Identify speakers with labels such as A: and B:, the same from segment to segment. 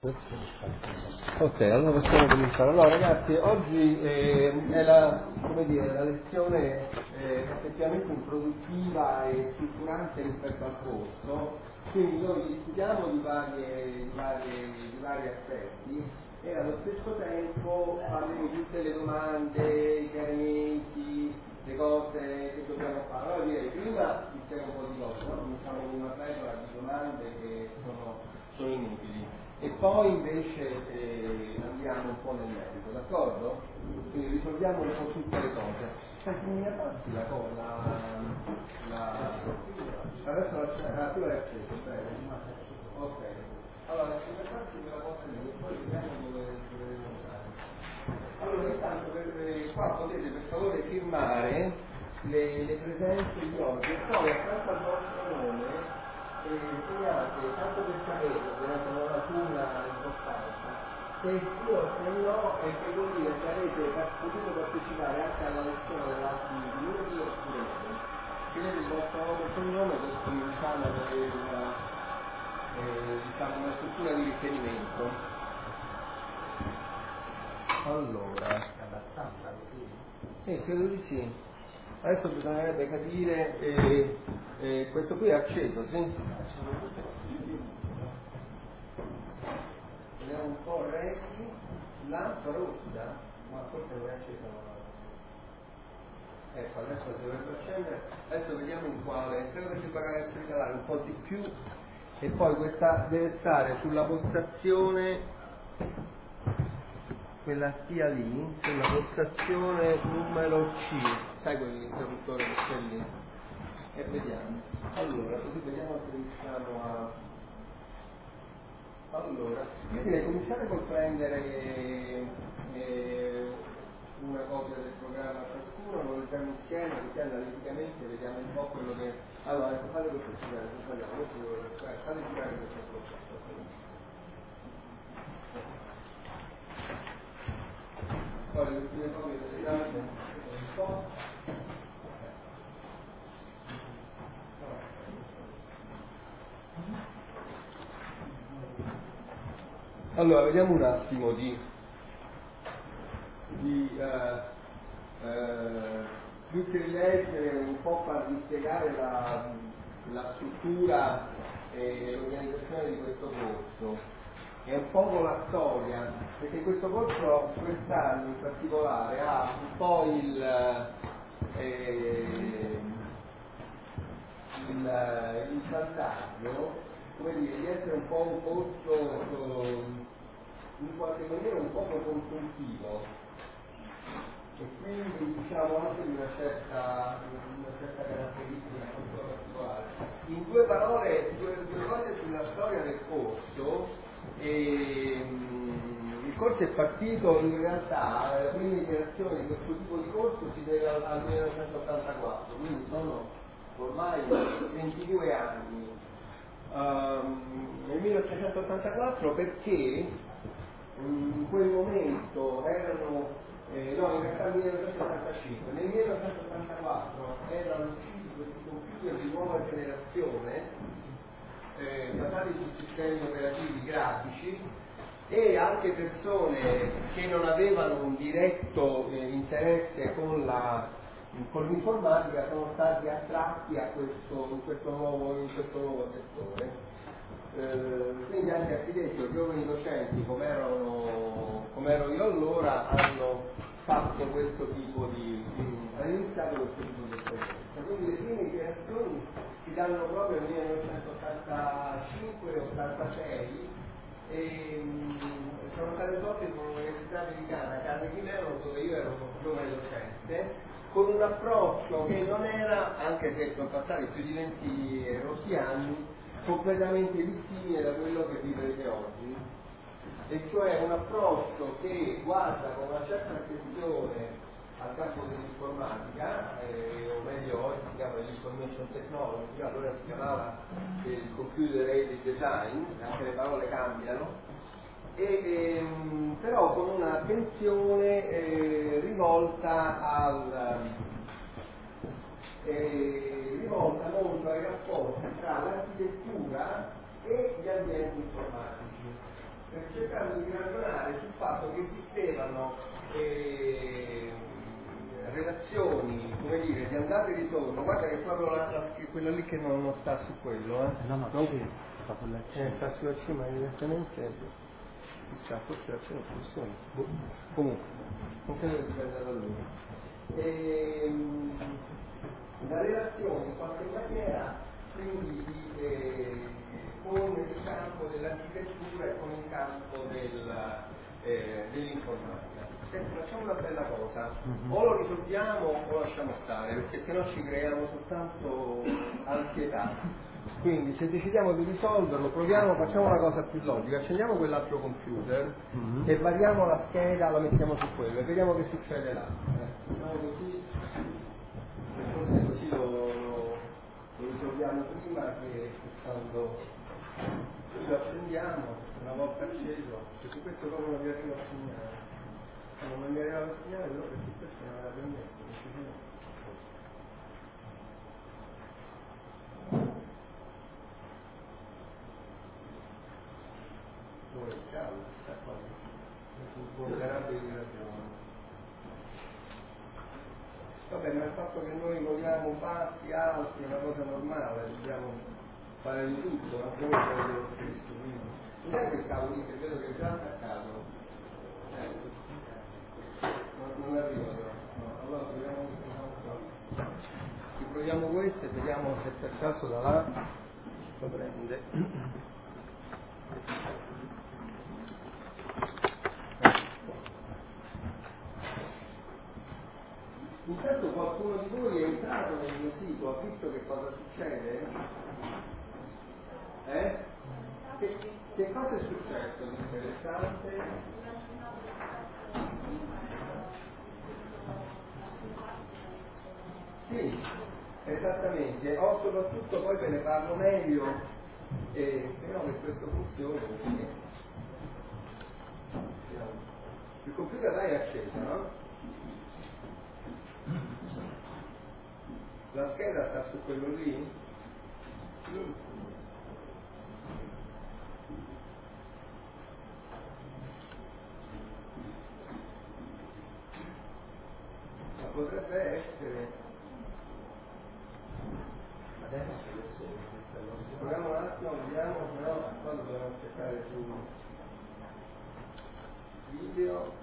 A: Ok, allora possiamo cominciare. Allora ragazzi, oggi è la lezione effettivamente introduttiva e strutturante rispetto al corso, quindi noi discutiamo di vari aspetti e allo stesso tempo faremo tutte le domande, i chiarimenti, le cose che dobbiamo fare. Allora direi prima iniziamo un po' di cose, no? Cominciamo con una regola di domande che sono inutili. E poi invece andiamo un po' nel merito, d'accordo? Quindi risolviamo un po' tutte le cose. Senti, mi passi la cosa, adesso la tua è accesa, bene? Ok. Allora, se mi passi me la porta lì, e poi vediamo dove andare. Allora, intanto qua potete per favore firmare le presenze di oggi, e poi accanto al vostro nome segnate, tanto per sapere, ovviamente non ha alcuna importanza, se sì o se no, e per vuol dire se avete potuto partecipare anche alla lezione dell'altro minuti oppure no. Scrivete il vostro nome e cognome, così cominciamo ad avere una struttura di riferimento. Allora, abbastanza così? Credo di sì. Adesso bisognerebbe capire, questo qui è acceso, sì? Vediamo un po', Reggi, lampa rossa, ma forse non è accesa. Ecco, adesso dovrebbe accendere, adesso vediamo in quale, credo che si potrà essere calare un po' di più, e poi questa deve stare sulla postazione, quella stia lì, sulla postazione numero C, sai quell'interruttore che c'è lì? E vediamo. Allora, così vediamo se riusciamo a... Allora, io direi cominciare col prendere una copia del programma a ciascuno, lo leggiamo insieme, così analiticamente vediamo un po' quello che... Allora, fate questo, scusate, fate girare questa cosa. Poi le ultime copie delle date, un po'. Allora, vediamo un attimo più che leggere, un po' farvi spiegare la struttura e l'organizzazione di questo corso. È un po' la storia, perché questo corso quest'anno in particolare ha un po' il vantaggio, come dire, di essere un po' un corso in qualche maniera un po' consultivo e quindi diciamo anche di una certa caratteristica molto particolare. In due parole, due cose sulla storia del corso. Il corso è partito in realtà, la prima interazione di questo tipo di corso si deve al 1984, quindi sono ormai 22 anni. Nel 1984 perché in quel momento erano, in realtà nel 1985, nel 1984 erano usciti questi computer di nuova generazione basati su sistemi operativi grafici e anche persone che non avevano un diretto interesse con l'informatica sono stati attratti a in questo nuovo settore. Quindi anche architetti o giovani docenti come ero io allora hanno fatto questo tipo hanno iniziato questo tipo di esperienza. Quindi le prime interazioni si danno proprio nel 1985-86 e sono state svolte con l'Università Americana Carnegie Mellon, dove io ero un giovane docente, con un approccio che non era, anche se sono passati più di 20 rossi anni, completamente dissimile da quello che vivrete oggi, e cioè un approccio che guarda con una certa attenzione al campo dell'informatica, o meglio oggi si chiama l'information technology, allora si chiamava il computer aided design, anche le parole cambiano, però con un'attenzione rivolta molto ai rapporti tra l'architettura e gli ambienti informatici. cercando di ragionare sul fatto che esistevano relazioni, come dire, di andata e ritorno. Guarda che proprio quello lì che non sta su quello,
B: no, sta sulla cima.
A: Sta sulla cima evidentemente, chissà, forse la cima funziona. Comunque, non credo che dipenda da lui. La relazione in qualche maniera quindi con il campo dell'architettura e con il campo dell'informatica. Senti, facciamo una bella cosa, o lo risolviamo o lasciamo stare, perché sennò ci creiamo soltanto ansietà. Quindi se decidiamo di risolverlo, proviamo, facciamo una cosa più logica, accendiamo quell'altro computer e variamo la scheda, la mettiamo su quello e vediamo che succede là. Facciamo così, forse così lo risolviamo prima che quando lo accendiamo, una volta acceso, perché questo come non vi arriva a segnare. Quando non mi arriva a segnare, allora perché questo non era permesso, dove il caldo, sta qua, vulnerabile di ragione. Vabbè, ma il fatto che noi vogliamo bassi, alti, è una cosa normale, dobbiamo fare di tutto, anche noi per lo stesso. Cos'è quel cavo lì che vedo che è già attaccato? Non arriva però. No, allora proviamo questo. Proviamo questo e vediamo se per caso da là lo prende. Intanto qualcuno di voi è entrato nel mio sito, ha visto che cosa succede? Che cosa è successo di interessante? Sì, esattamente, o soprattutto poi ve ne parlo meglio e speriamo che questo funzioni perché il computer là è acceso, no? La scheda sta su quello lì? Sì. Ma potrebbe essere. Adesso proviamo un attimo, vediamo, però quando dobbiamo cercare su video.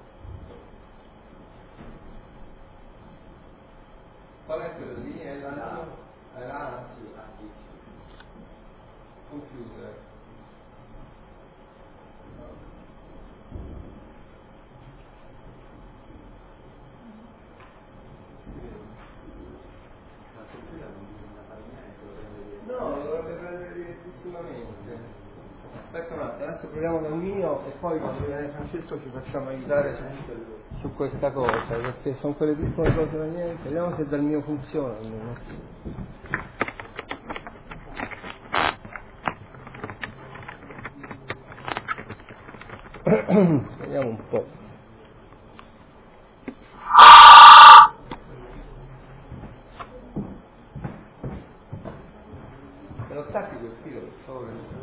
A: Qual è quello lì? È la computer. No, lo dovrebbe prendere direttissimamente. Aspetta un attimo, adesso proviamo dal mio e poi quando viene Francesco ci facciamo aiutare su questa cosa, perché sono quelle piccole cose da niente. Vediamo se dal mio funziona almeno. Vediamo un po'. Me lo stacchi quel filo, per favore?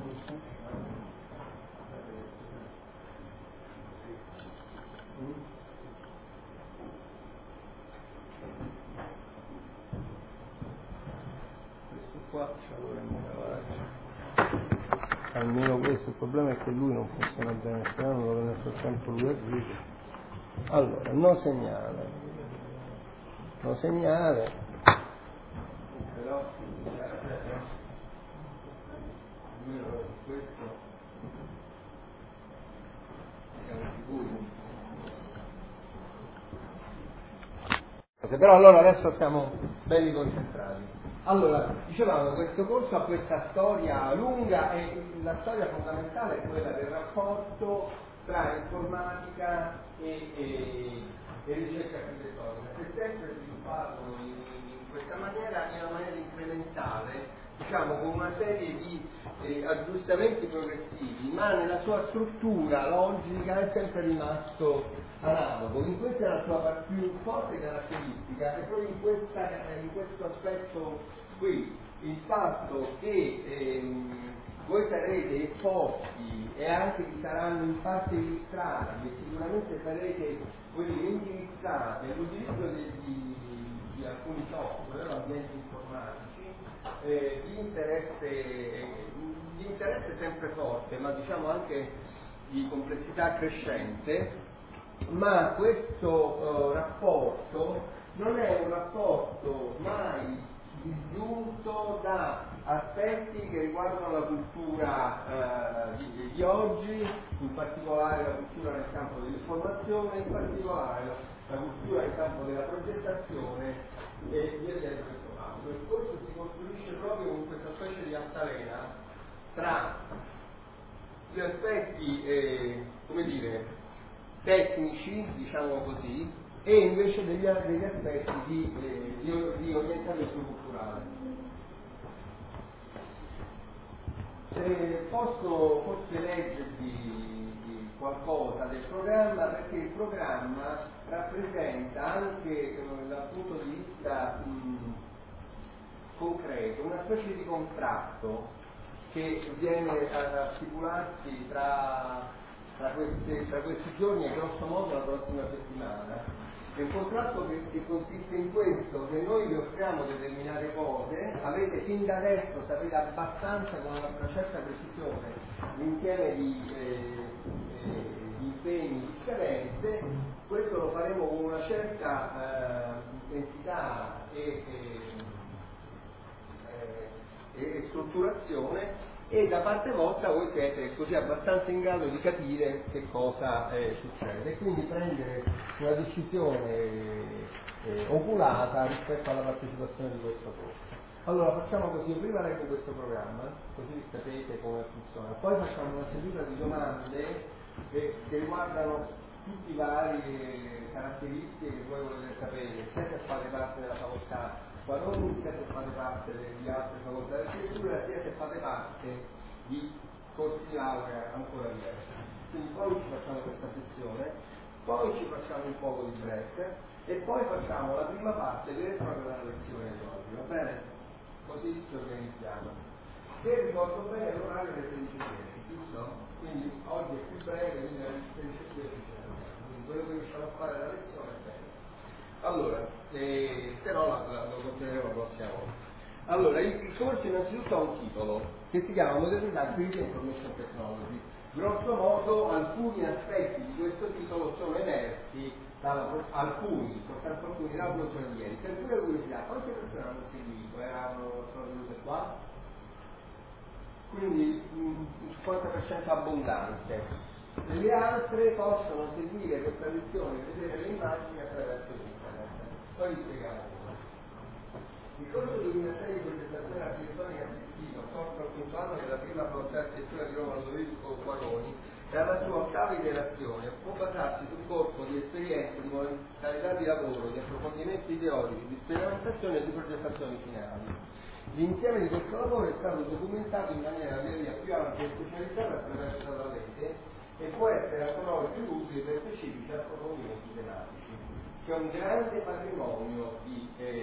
A: Questo qua ce lo dovremmo cavare. Almeno questo, il problema è che lui non funziona bene, sperando nel frattempo lui arriva. Allora, no segnale. Però almeno questo siamo sicuri. Però allora adesso siamo belli concentrati. Allora, dicevamo, questo corso ha questa storia lunga e la storia fondamentale è quella del rapporto tra informatica e ricerca architettonica, che è sempre sviluppato in questa maniera, in una maniera incrementale, diciamo con una serie di aggiustamenti progressivi, ma nella sua struttura logica è sempre rimasto analogo. In questa è la sua più forte caratteristica, è proprio in questo aspetto qui, il fatto che voi sarete esposti e anche vi saranno in parte illustrati e sicuramente sarete indirizzati all'utilizzo di alcuni software, ambienti informatici, di interesse sempre forte, ma diciamo anche di complessità crescente, ma questo rapporto non è un rapporto mai disgiunto da aspetti che riguardano la cultura di oggi, in particolare la cultura nel campo dell'informazione, in particolare la cultura nel campo della progettazione e via via di questo campo. E questo si costruisce proprio con questa specie di altalena tra gli aspetti, come dire, tecnici, diciamo così, e invece degli aspetti di orientamento culturale. Se posso forse leggervi qualcosa del programma, perché il programma rappresenta anche dal punto di vista concreto una specie di contratto che viene a stipularsi tra questi giorni e grosso modo la prossima settimana. È un contratto che consiste in questo, che noi vi offriamo determinate cose, avete fin da adesso, sapete abbastanza con una certa precisione l'insieme di impegni, di scadenze, questo lo faremo con una certa intensità e strutturazione, e da parte vostra voi siete così abbastanza in grado di capire che cosa succede e quindi prendere una decisione oculata rispetto alla partecipazione di questo corso. Allora facciamo così: io prima leggo questo programma, così sapete come funziona, poi facciamo una seduta di domande che riguardano tutte le varie caratteristiche che voi volete sapere, sia se fate parte della facoltà Baroni, sia se fate parte di altre facoltà di architettura, sia se fate parte di corsi di laurea ancora diversi. Quindi poi ci facciamo questa sessione, poi ci facciamo un poco di break e poi facciamo la prima parte vera e propria della lezione di oggi, va bene? Così ci organizziamo. Se ricordo bene l'orario è alle 16:10, giusto? Quindi oggi è più breve, quindi alle 16:10. Quindi quello che riusciamo a fare la lezione è bene. Allora, se no lo continueremo la prossima volta. Allora, il corso innanzitutto ha un titolo che si chiama Modernità, Crisi e Information Technology. Grosso modo alcuni aspetti di questo titolo sono emersi soltanto alcuni dall'approdo di ieri. Per pure curiosità, quante persone hanno seguito? Sono venute qua? Quindi un 50% abbondante. Le altre possono seguire questa lezione e vedere le immagini attraverso internet. Poi vi spieghiamo come. Il corso di illuminazione di progettazione architettonica assistita, corso al quinto anno della prima facoltà di architettura di Roma Ludovico Guaroni, e alla sua ottava iterazione può basarsi sul corpo di esperienze, di modalità di lavoro, di approfondimenti ideologici, di sperimentazione e di progettazioni finali. L'insieme di questo lavoro è stato documentato in maniera via via più ampia e specializzata attraverso la rete e può essere ancora oggi utile per specifici approfondimenti tematici. C'è un grande patrimonio di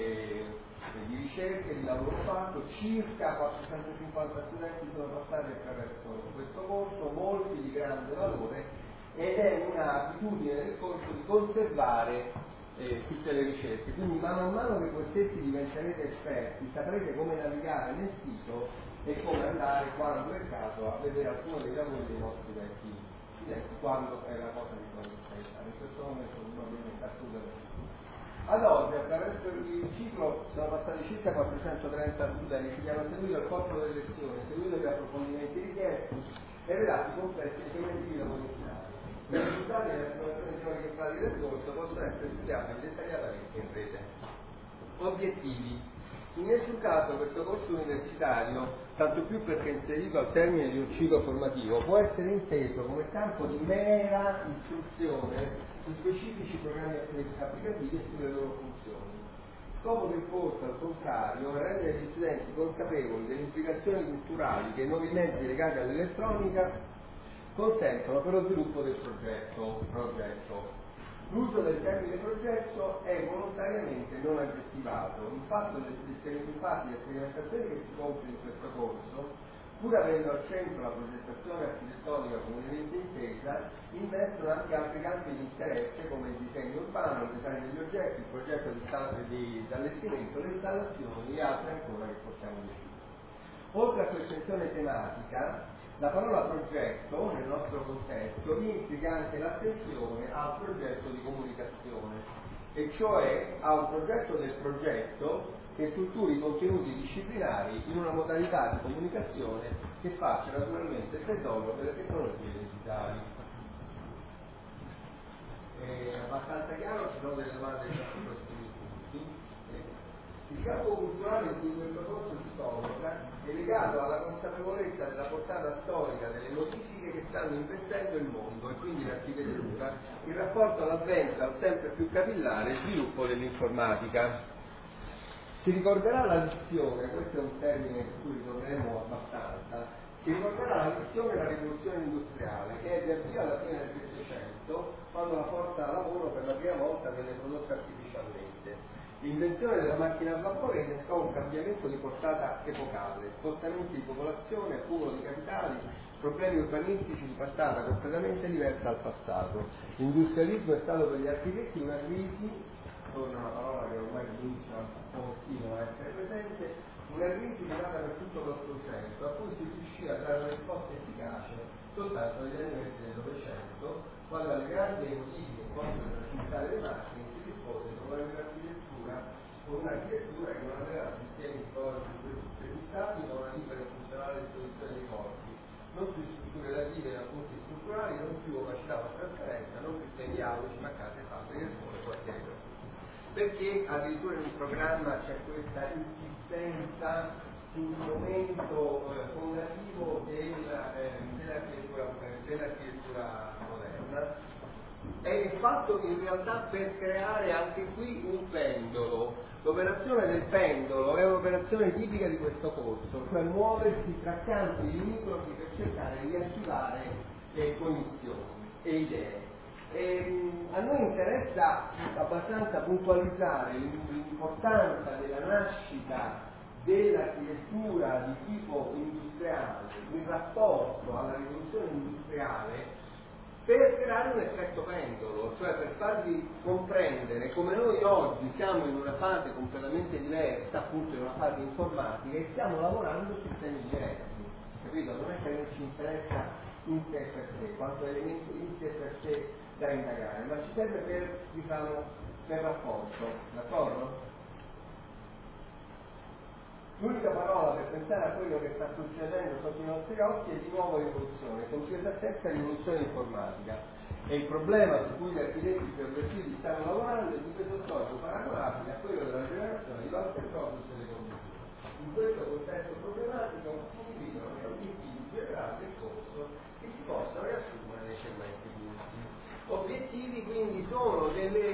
A: ricerche, di lavoro fatto, circa 450 studenti sono passati attraverso questo corso, molti di grande valore, ed è un'abitudine del corso di conservare tutte le ricerche. Quindi man mano che voi stessi diventerete esperti, saprete come navigare nel sito e come andare, quando è il caso, a vedere alcuni dei lavori dei nostri vecchi studenti, quando è la cosa che voi interessate. In questo momento probabilmente assolutamente. Ad oggi, attraverso il ciclo, sono passati circa 430 studenti che hanno seguito il corpo delle lezioni, seguito gli approfondimenti richiesti e relati complessi e impegnativi lavori finali. I risultati delle affermazioni teoriche e pratiche del corso possono essere studiati dettagliatamente in rete. Obiettivi. In nessun caso questo corso universitario, tanto più perché inserito al termine di un ciclo formativo, può essere inteso come campo di mera istruzione su specifici programmi applicativi e sulle loro funzioni. Scopo del corso, al contrario, è rendere gli studenti consapevoli delle implicazioni culturali che i nuovi mezzi legati all'elettronica consentono per lo sviluppo del progetto. L'uso del termine progetto è volontariamente non aggettivato. Infatti le sperimentazioni che si compiono in questo corso pur avendo al centro la progettazione architettonica comunemente intesa, investono anche altri campi di interesse come il disegno urbano, il design degli oggetti, il progetto di allestimento, le installazioni e altre ancora che possiamo definire. Oltre a questa estensione tematica, la parola progetto nel nostro contesto implica anche l'attenzione al progetto di comunicazione, e cioè a un progetto del progetto che strutturi i contenuti disciplinari in una modalità di comunicazione che faccia naturalmente tesoro delle tecnologie digitali. È abbastanza chiaro, ci sono delle domande su questi punti. Il campo culturale in cui questo corso si colloca è legato alla consapevolezza della portata storica delle modifiche che stanno investendo il mondo e quindi l'architettura in rapporto all'avvento al sempre più capillare sviluppo dell'informatica. Si ricorderà la dizione, questo è un termine su cui ritorneremo abbastanza, si ricorderà la dizione della rivoluzione industriale che è avvia alla fine del Settecento, quando la forza lavoro per la prima volta venne prodotta artificialmente. L'invenzione della macchina a vapore innescò un cambiamento di portata epocale, spostamenti di popolazione, accumulo di capitali, problemi urbanistici di portata completamente diversa dal passato. L'industrialismo è stato per gli architetti una crisi, torna una parola che ormai comincia un pochino a essere presente, una crisi durata per tutto l'800, a cui si riuscì a dare una risposta efficace soltanto negli anni 20 del Novecento, quando alle grandi modifiche in quanto alla centrale dei macchine si rispose con un'architettura che non aveva sistemi storici prefissati, ma una libera e funzionale disposizione dei corpi, non più strutture relative a punti strutturali, non più opacità o trasparenza, non più temi aulici, ma case, fabbriche, scuole, quartieri. Perché addirittura in un programma c'è questa insistenza sul momento fondativo dell'architettura moderna? È il fatto che in realtà per creare anche qui un pendolo, l'operazione del pendolo è un'operazione tipica di questo corso, cioè muoversi tra campi limitrofi per cercare di attivare cognizioni e idee. A noi interessa abbastanza puntualizzare l'importanza della nascita dell'architettura di tipo industriale in rapporto alla rivoluzione industriale per creare un effetto pendolo, cioè per farvi comprendere come noi oggi siamo in una fase completamente diversa, appunto in una fase informatica, e stiamo lavorando su temi diversi, capito? Non è che non ci interessa in sé per sé, quanto elemento in sé per sé da indagare, ma ci serve per, diciamo, per rapporto, d'accordo? L'unica parola per pensare a quello che sta succedendo sotto i nostri occhi è di nuovo rivoluzione, con più esattezza rivoluzione informatica. E il problema su cui gli architetti più aggressivi stanno lavorando è di peso storico paragonabile a quello della generazione di Walter Gropius e le condizioni. In questo contesto problematico si individuano gli obiettivi generali del corso che si possono riassumere nei seguenti punti. Obiettivi quindi sono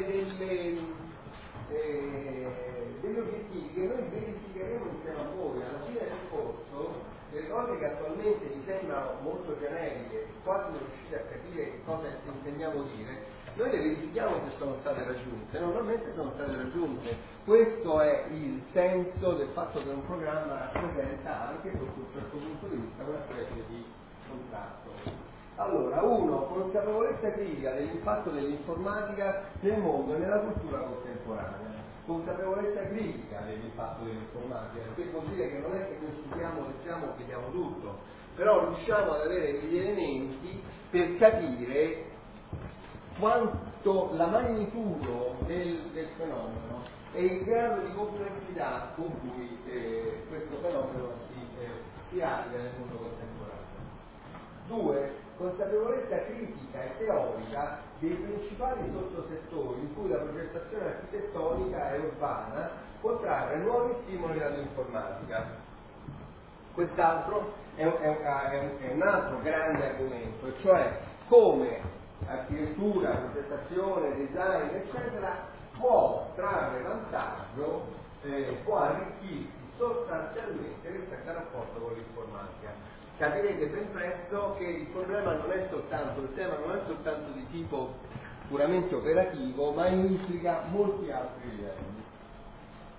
A: degli obiettivi che noi verificheremo insieme a voi alla fine del corso. Le cose che attualmente vi sembrano molto generiche, quasi non riuscite a capire che cosa intendiamo dire, noi le verifichiamo se sono state raggiunte, normalmente sono state raggiunte. Questo è il senso del fatto che un programma rappresenta anche sotto un certo punto di vista una specie di contratto. Allora, uno, consapevolezza critica dell'impatto dell'informatica nel mondo e nella cultura contemporanea. Consapevolezza critica dell'impatto dell'informatica, perché vuol dire che non è che noi studiamo, leggiamo, vediamo tutto, però riusciamo ad avere degli elementi per capire quanto la magnitudo del fenomeno e il grado di complessità con cui questo fenomeno si applica nel mondo contemporaneo. 2. Consapevolezza critica e teorica dei principali sottosettori in cui la progettazione architettonica e urbana può trarre nuovi stimoli dall'informatica. Quest'altro è un altro grande argomento, cioè come architettura, progettazione, design, eccetera, può trarre vantaggio, può arricchirsi sostanzialmente rispetto al rapporto con l'informatica. Capirete ben presto che il problema non è soltanto, il tema non è soltanto di tipo puramente operativo, ma implica molti altri livelli.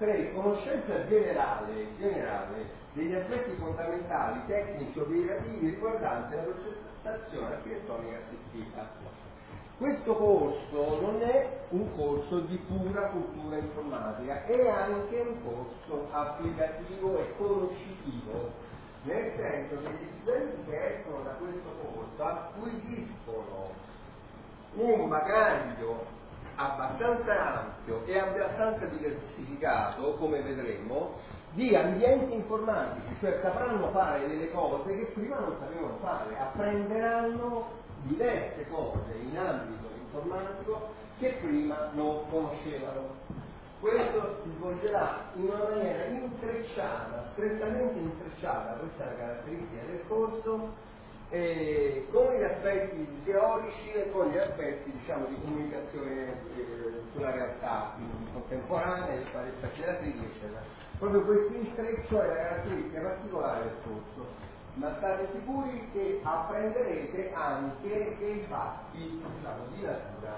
A: 3. Conoscenza generale degli aspetti fondamentali, tecnici, operativi riguardanti la progettazione architettonica assistita. Questo corso non è un corso di pura cultura informatica, è anche un corso applicativo e conoscitivo, nel senso che gli studenti che escono da questo corso acquisiscono un bagaglio abbastanza ampio e abbastanza diversificato, come vedremo, di ambienti informatici, cioè sapranno fare delle cose che prima non sapevano fare, apprenderanno diverse cose in ambito informatico che prima non conoscevano. Questo si svolgerà in una maniera intrecciata, strettamente intrecciata, questa è la caratteristica del corso, con gli aspetti teorici e con gli aspetti, diciamo, di comunicazione sulla realtà contemporanea, le varie sfaccettatrici, eccetera. Proprio questo intreccio è la caratteristica particolare del corso, ma state sicuri che apprenderete anche dei fatti, diciamo, di natura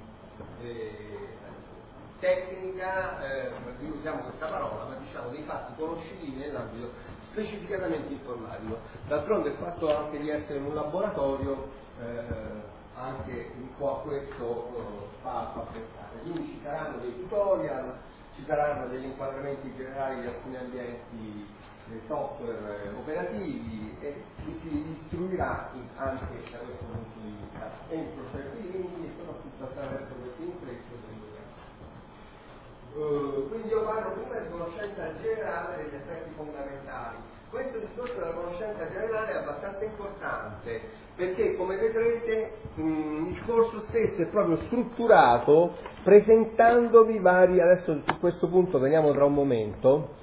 A: tecnica, usiamo questa parola, ma diciamo dei fatti conoscitivi nell'ambito specificatamente informatico. D'altronde il fatto anche di essere in un laboratorio anche un po' a questo fa apprezzare. Quindi ci saranno dei tutorial, ci saranno degli inquadramenti generali di alcuni ambienti software operativi e si istruirà anche da questo punto di vista entro certi limiti e soprattutto attraverso questo intreccio del quindi io parlo prima di conoscenza generale degli aspetti fondamentali. Questo discorso della conoscenza generale è abbastanza importante perché, come vedrete, il corso stesso è proprio strutturato presentandovi vari, adesso su questo punto veniamo tra un momento,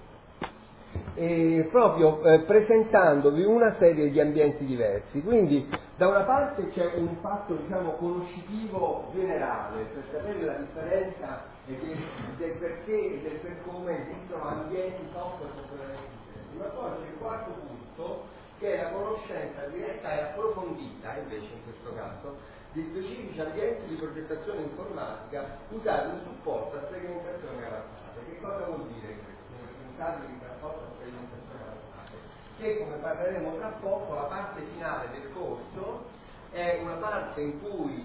A: presentandovi una serie di ambienti diversi. Quindi da una parte c'è un fatto, diciamo, conoscitivo generale per sapere la differenza del perché e del per come esistono ambienti software completamente differenti, ma poi c'è il quarto punto che è la conoscenza diretta e approfondita invece in questo caso di specifici ambienti di progettazione informatica usati in supporto a sperimentazione avanzata. Che cosa vuol dire questo? Usati in rapporto a sperimentazione avanzata? Che, come parleremo tra poco, la parte finale del corso è una parte in cui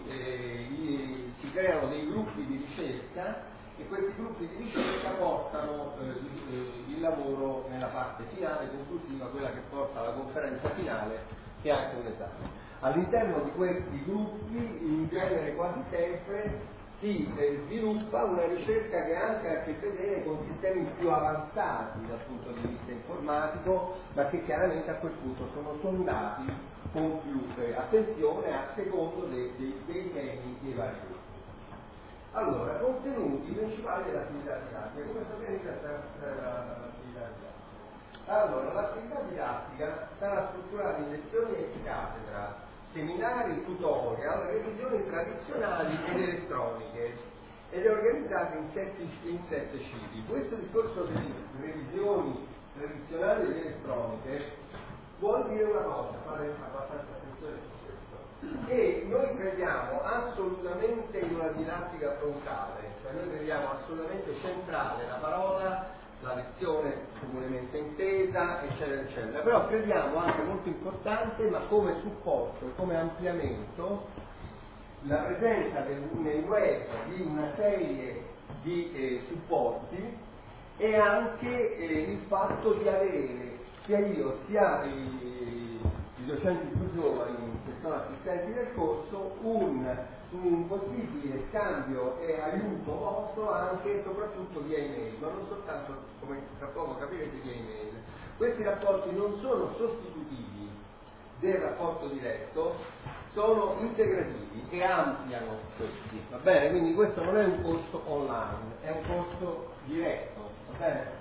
A: si creano dei gruppi di ricerca e questi gruppi di ricerca portano il lavoro nella parte finale, conclusiva, quella che porta alla conferenza finale, che è anche un esame. All'interno di questi gruppi, in genere quasi sempre, si sviluppa una ricerca che ha anche a che vedere con sistemi più avanzati dal punto di vista informatico, ma che chiaramente a quel punto sono sondati con più attenzione a secondo dei temi dei vari gruppi. Allora, contenuti principali dell'attività didattica. Come sapete questa è l'attività didattica. Allora, l'attività didattica sarà strutturata in lezioni e cattedra, seminari, tutorial, revisioni tradizionali ed elettroniche ed è organizzata in sette cicli. Questo discorso di revisioni tradizionali ed elettroniche vuol dire una cosa, fare abbastanza attenzione su questo, che noi crediamo assolutamente in una didattica frontale, cioè noi crediamo assolutamente centrale la parola, la lezione comunemente intesa, eccetera, eccetera, però crediamo anche molto importante, ma come supporto e come ampliamento, la presenza nel web di una serie di supporti e anche il fatto di avere sia io sia i docenti più giovani che sono assistenti del corso un possibile scambio e aiuto vostro anche e soprattutto via email, ma non soltanto, come tra poco capirete, via email. Questi rapporti non sono sostitutivi del rapporto diretto, sono integrativi e ampliano questi, va bene? Quindi questo non è un corso online, è un corso diretto, va bene?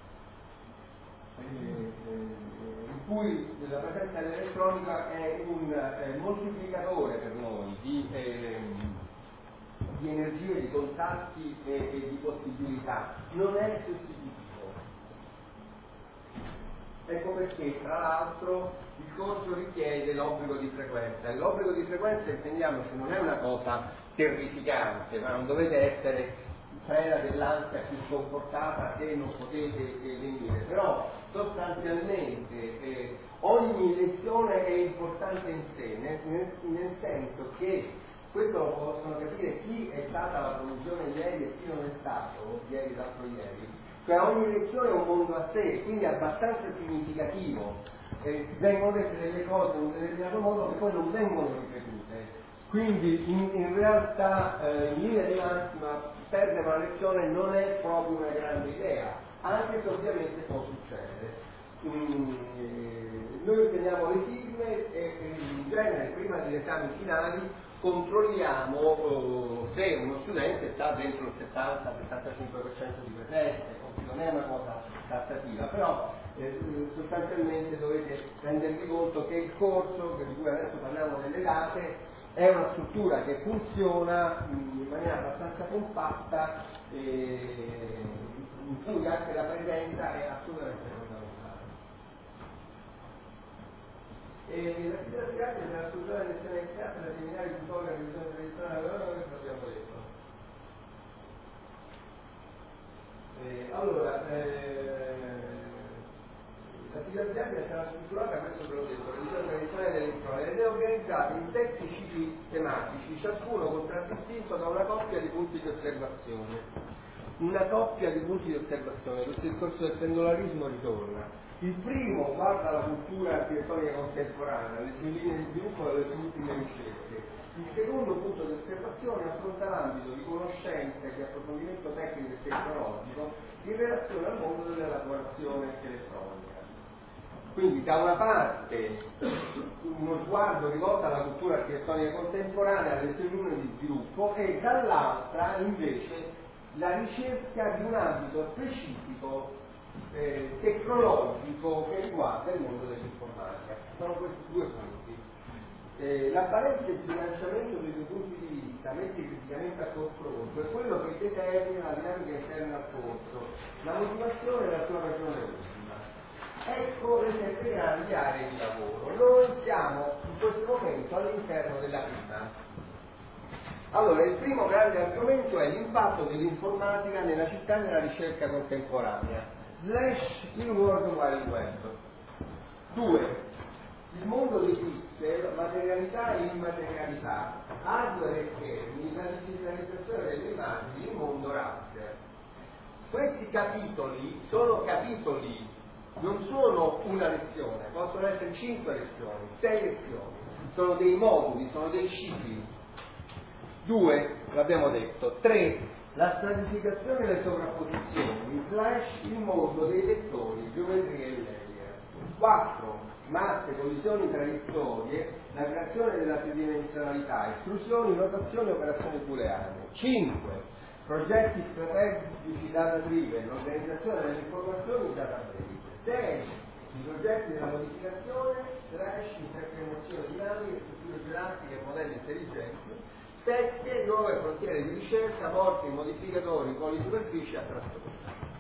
A: In cui la presenza dell'elettronica è un moltiplicatore per noi di energie, di contatti e di possibilità, non è sostitutivo. Ecco perché tra l'altro il corso richiede l'obbligo di frequenza e l'obbligo di frequenza, intendiamoci, non è una cosa terrificante, ma non dovete essere preda dell'ansia più comportata che non potete venire, però sostanzialmente ogni lezione è importante in sé, nel senso che questo lo possono capire chi è stata la produzione ieri e chi non è stato ieri, l'altro ieri, cioè ogni lezione è un mondo a sé, quindi è abbastanza significativo, vengono dette delle cose in un determinato modo che poi non vengono ripetute. Quindi in realtà in linea di massima perdere una lezione non è proprio una grande idea, anche se ovviamente può succedere. Noi otteniamo le firme e in genere prima degli esami finali controlliamo se uno studente sta dentro il 70-75% di presenze, non è una cosa tassativa, però sostanzialmente dovete rendervi conto che il corso, di cui adesso parliamo delle date, è una struttura che funziona in maniera abbastanza compatta in cui anche la presenza è assolutamente fondamentale. La fiducia è la struttura delle lezioni ex per seminari, tutorial, revisione tradizionale, questo l'abbiamo detto. Allora, l'attività didattica sarà strutturata, questo ve l'ho detto, revisione tradizionale dell'elettronica, ed è organizzata in 7 cicli tematici, ciascuno contraddistinto da una coppia di punti di osservazione. Una coppia di punti di osservazione, questo discorso del pendolarismo ritorna. Il primo guarda la cultura architettonica contemporanea, le sue linee di sviluppo e le sue ultime ricerche. Il secondo punto di osservazione affronta l'ambito di conoscenza e di approfondimento tecnico e tecnologico in relazione al mondo della lavorazione elettronica. Quindi da una parte uno sguardo rivolto alla cultura architettonica contemporanea, alle sue linee di sviluppo, e dall'altra invece la ricerca di un ambito specifico tecnologico che riguarda il mondo dell'informatica. Sono questi due punti. L'apparente sbilanciamento dei due punti di vista messi criticamente a confronto è quello che determina la dinamica interna al corso, la motivazione e la sua ragione ultima. Ecco le 7 grandi aree di lavoro. Noi siamo in questo momento all'interno della prima. Allora, il primo grande argomento è l'impatto dell'informatica nella città e nella ricerca contemporanea. / il World Wide Web. 2. Il mondo dei pixel, materialità e immaterialità, hardware e schermi, la digitalizzazione delle immagini, il mondo raster. Questi capitoli sono capitoli, non sono una lezione, possono essere 5 lezioni, 6 lezioni, sono dei moduli, sono dei cicli. 2, l'abbiamo detto. 3, la stratificazione delle sovrapposizioni, / il mondo dei vettori, geometria e layer. 4, masse, collisioni traiettorie, la creazione della tridimensionalità, estrusioni, notazioni e operazioni booleane. 5, progetti strategici data driven, l'organizzazione delle informazioni database. 6, i progetti della modificazione, / interconnessioni dinamiche, strutture gerarchiche e modelli intelligenti. 7, nuove frontiere di ricerca, morti, modificatori, polisuperfici e attrattori.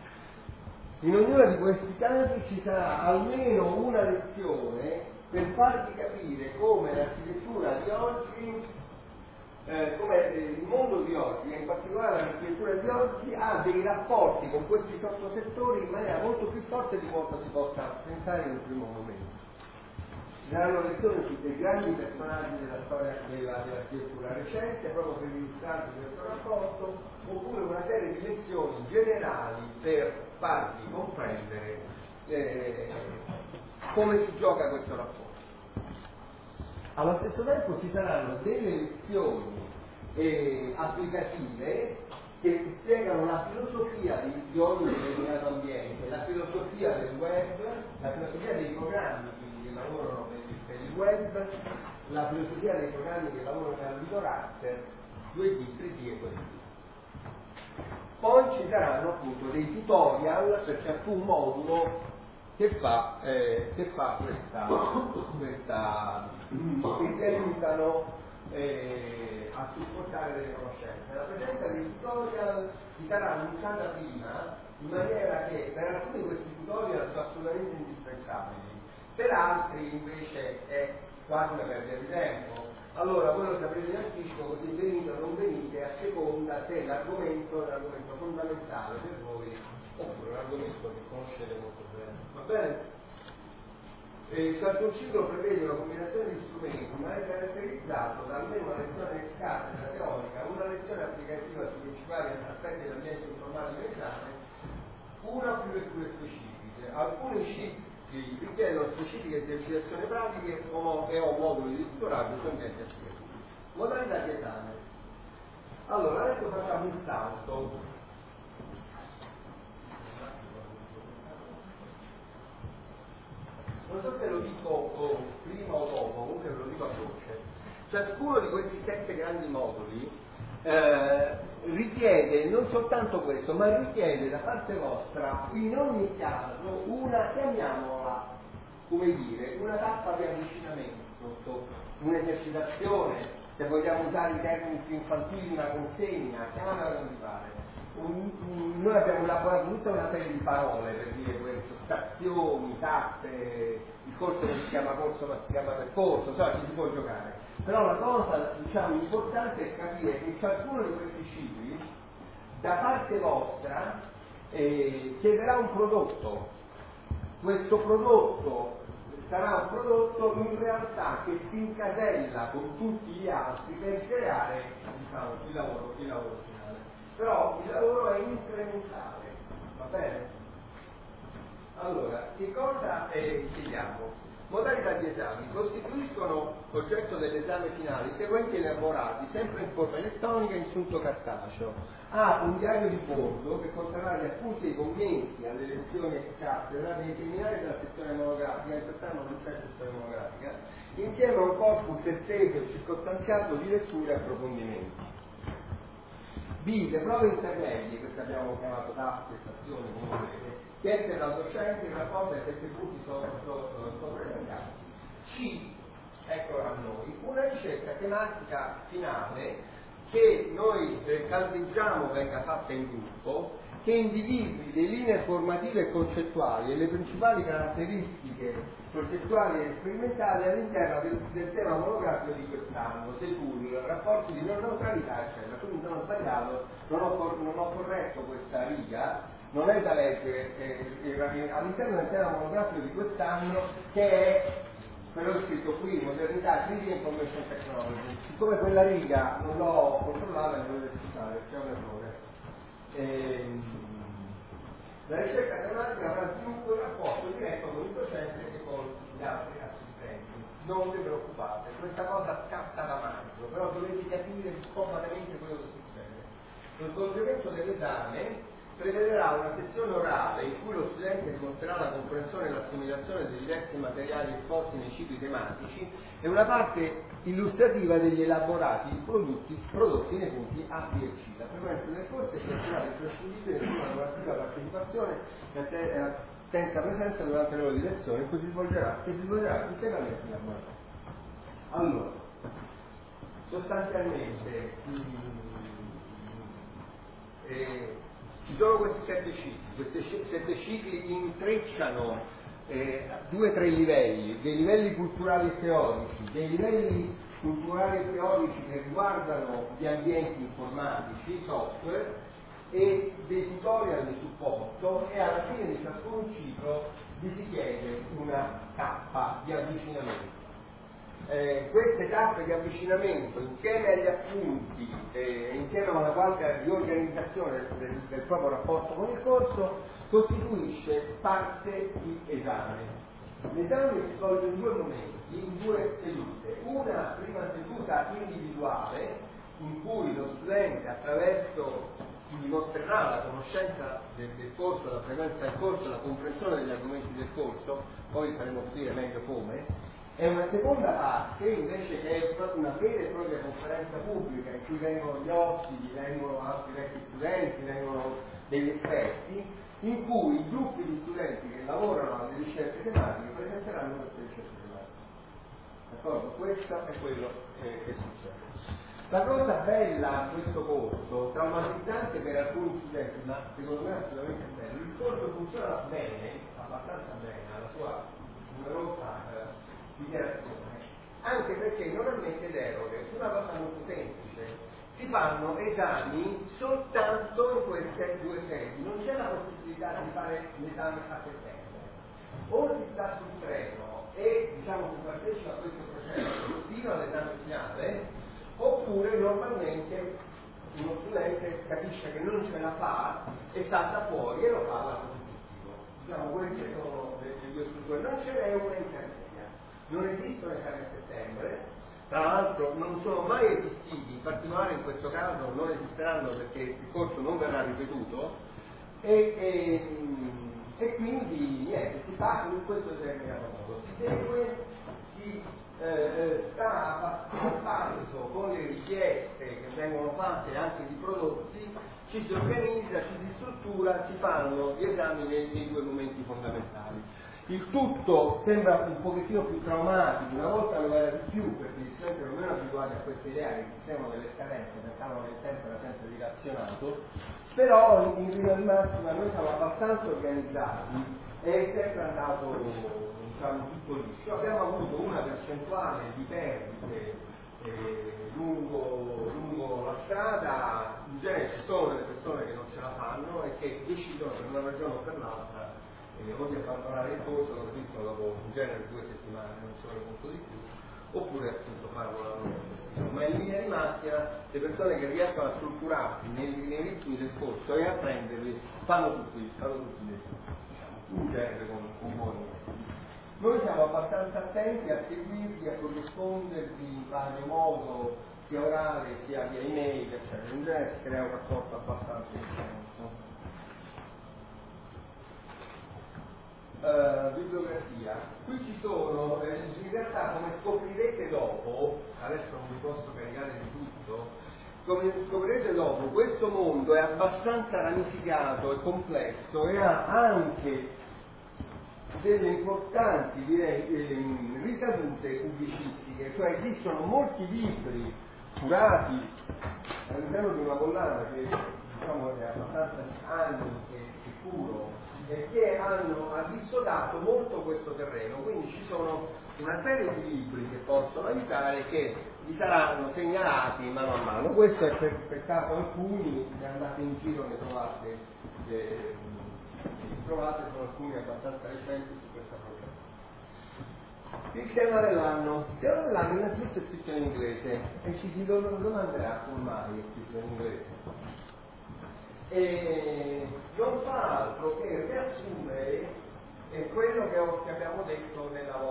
A: In ognuna di questi casi ci sarà almeno una lezione per farvi capire come l'architettura di oggi, come il mondo di oggi, e in particolare l'architettura di oggi, ha dei rapporti con questi sottosettori in maniera molto più forte di quanto si possa pensare in un primo momento. Daranno lezioni su dei grandi personaggi della storia dell'architettura recente, proprio per illustrarvi questo rapporto, oppure una serie di lezioni generali per farvi comprendere come si gioca questo rapporto. Allo stesso tempo ci saranno delle lezioni applicative che spiegano la filosofia di ogni determinato ambiente, la filosofia del web, la filosofia dei programmi che lavorano per il web, la filosofia dei programmi che lavorano nell'ambito raster, 2D, 3D e così via. Poi ci saranno appunto dei tutorial per ciascun modulo che ti aiutano a supportare delle conoscenze. La presenza dei tutorial ti sarà annunciata prima, in maniera che per alcuni questi tutorial sono assolutamente indispensabili, per altri invece è quasi una perdita di tempo. Allora voi lo saprete in anticipo, così venite o non venite a seconda se l'argomento è un argomento fondamentale per voi oppure un argomento che conoscete molto bene. Va bene? Ciascun ciclo prevede una combinazione di strumenti, ma è caratterizzato da almeno una lezione ex cattedra teorica, una lezione applicativa sui principali aspetti dell'ambiente informatico in esame, una o più letture specifiche. Alcuni cicli richiedono specifiche esercitazioni pratiche o moduli di tutoraggio su ambienti applicativi. Modalità di esame. Allora, adesso facciamo un salto. Non so se lo dico prima o dopo, comunque ve lo dico a voce. Ciascuno di questi 7 grandi moduli richiede non soltanto questo, ma richiede da parte vostra in ogni caso una, chiamiamola, come dire, una tappa di avvicinamento, un'esercitazione, se vogliamo usare i termini più infantili, una consegna, chiamiamola come vi pare. Noi abbiamo elaborato tutta una serie di parole per dire questo, stazioni, tappe, il corso non si chiama corso ma si chiama percorso, ci si può giocare. Però la cosa importante è capire che ciascuno di questi cicli da parte vostra chiederà un prodotto. Questo prodotto sarà un prodotto in realtà che si incasella con tutti gli altri per creare il lavoro finale. Però il lavoro è incrementale, va bene? Allora, che cosa chiediamo? Modalità di esami. Costituiscono oggetto dell'esame finale i seguenti elaborati, sempre in forma elettronica e in sunto cartaceo. A. Un diario di bordo che conterrà gli appunti e i commenti alle lezioni ex cattedra dei seminari della sezione monografica, in quest'anno non c'è sezione monografica, insieme a un corpus esteso e circostanziato di letture e approfondimenti. B. Le prove intermedie, queste abbiamo chiamato tappe, stazioni, come volete, chieste dal docente in rapporto ai 7 punti sopra elencati. C. Ecco a noi, una ricerca tematica finale che noi caldeggiamo venga fatta in gruppo, che individui le linee formative e concettuali e le principali caratteristiche processuali e sperimentali all'interno del tema monografico di quest'anno, secondo rapporti di non neutralità, eccetera. Quindi sono sbagliato, non ho corretto questa riga, non è da leggere all'interno del tema monografico di quest'anno, che è quello scritto qui, modernità, crisi e information technology. Siccome quella riga non l'ho controllata, mi dovete scusare, c'è un errore. La ricerca tematica avrà sviluppo in rapporto diretto con il docente e con gli altri assistenti. Non vi preoccupate, questa cosa scatta da maggio, però dovete capire completamente quello che succede. Lo svolgimento dell'esame prevederà una sezione orale in cui lo studente dimostrerà la comprensione e l'assimilazione dei diversi materiali esposti nei cicli tematici e una parte illustrativa degli elaborati prodotti nei punti A, B e C. La frequenza del corso è considerata imprescindibile per una relativa partecipazione e attenta presenza durante le ore di lezione in cui si svolgerà integralmente il laboratorio. Allora, sostanzialmente ci sono questi 7 cicli, questi 7 cicli intrecciano 2 o 3 livelli, dei livelli culturali e teorici, dei livelli culturali e teorici che riguardano gli ambienti informatici, i software, e dei tutorial di supporto, e alla fine di ciascun ciclo vi si chiede una tappa di avvicinamento. Queste tappe di avvicinamento insieme agli appunti, insieme a una qualche riorganizzazione del proprio rapporto con il corso, costituisce parte di esame. L'esame si svolge in 2 momenti, in 2 sedute. Una prima seduta individuale in cui lo studente attraverso dimostrerà la conoscenza del corso, la frequenza del corso, la comprensione degli argomenti del corso, poi faremo capire meglio come. È una seconda parte invece che è proprio una vera e propria conferenza pubblica in cui vengono gli ospiti, vengono altri vecchi studenti, vengono degli esperti, in cui i gruppi di studenti che lavorano alle ricerche tematiche presenteranno queste ricerche tematiche. D'accordo? Questo è quello che succede. La cosa bella di questo corso, traumatizzante per alcuni studenti, ma secondo me assolutamente bello, il corso funziona bene, abbastanza bene, alla sua numerosa dichiarazione, anche perché non ammette deroghe su una cosa molto semplice. Si fanno esami soltanto in queste due sedi, non c'è la possibilità di fare l'esame a settembre. O si sta sul treno e diciamo si partecipa a questo processo fino all'esame finale, oppure normalmente uno studente capisce che non ce la fa e salta fuori e lo fa all'anno successivo. Diciamo, queste sono le due strutture, non ce n'è una intermedia, non esistono esami a settembre. Tra l'altro non sono mai esistiti, in particolare in questo caso non esisteranno perché il corso non verrà ripetuto e quindi niente, si fa in questo determinato modo, si segue, si sta a passo con le richieste che vengono fatte anche di prodotti, ci si organizza, ci si struttura, si fanno gli esami nei due momenti fondamentali. Il tutto sembra un pochettino più traumatico, una volta lo era di più perché gli studenti erano meno abituati a questa idea che il sistema delle scadenze, pensavano che il tempo era sempre dilazionato, però in linea di massima noi siamo abbastanza organizzati e è sempre andato diciamo, tutto liscio. Abbiamo avuto una percentuale di perdite lungo la strada, in genere ci sono delle persone che non ce la fanno e che decidono per una ragione o per l'altra o di abbandonare il corso, lo capiscono dopo in genere 2 settimane, non ci vuole molto di più, oppure appunto farlo la loro. Ma in linea di massima le persone che riescono a strutturarsi nei ritmi del corso e a prenderli fanno tutti diciamo, in genere con buoni esiti. Noi siamo abbastanza attenti a seguirli, a corrispondervi in vario modo, sia orale sia via email, eccetera. In genere si crea un rapporto abbastanza intenso. Bibliografia, qui ci sono, in realtà come scoprirete dopo, adesso non vi posso caricare di tutto, come scoprirete dopo, questo mondo è abbastanza ramificato e complesso e ha anche delle importanti, direi, ricadute pubblicistiche, cioè esistono molti libri curati all'interno di una collana che diciamo è abbastanza anni che curo e che hanno addisodato molto questo terreno, quindi ci sono una serie di libri che possono aiutare che vi saranno segnalati mano a mano. Questo è per caso alcuni, se andate in giro ne trovate, sono alcuni abbastanza recenti su questa problema. Il tema dell'anno. Il tema dell'anno innanzitutto è scritto in inglese e ci si domanderà come mai è scritto in inglese. E non fa altro che riassumere quello che abbiamo detto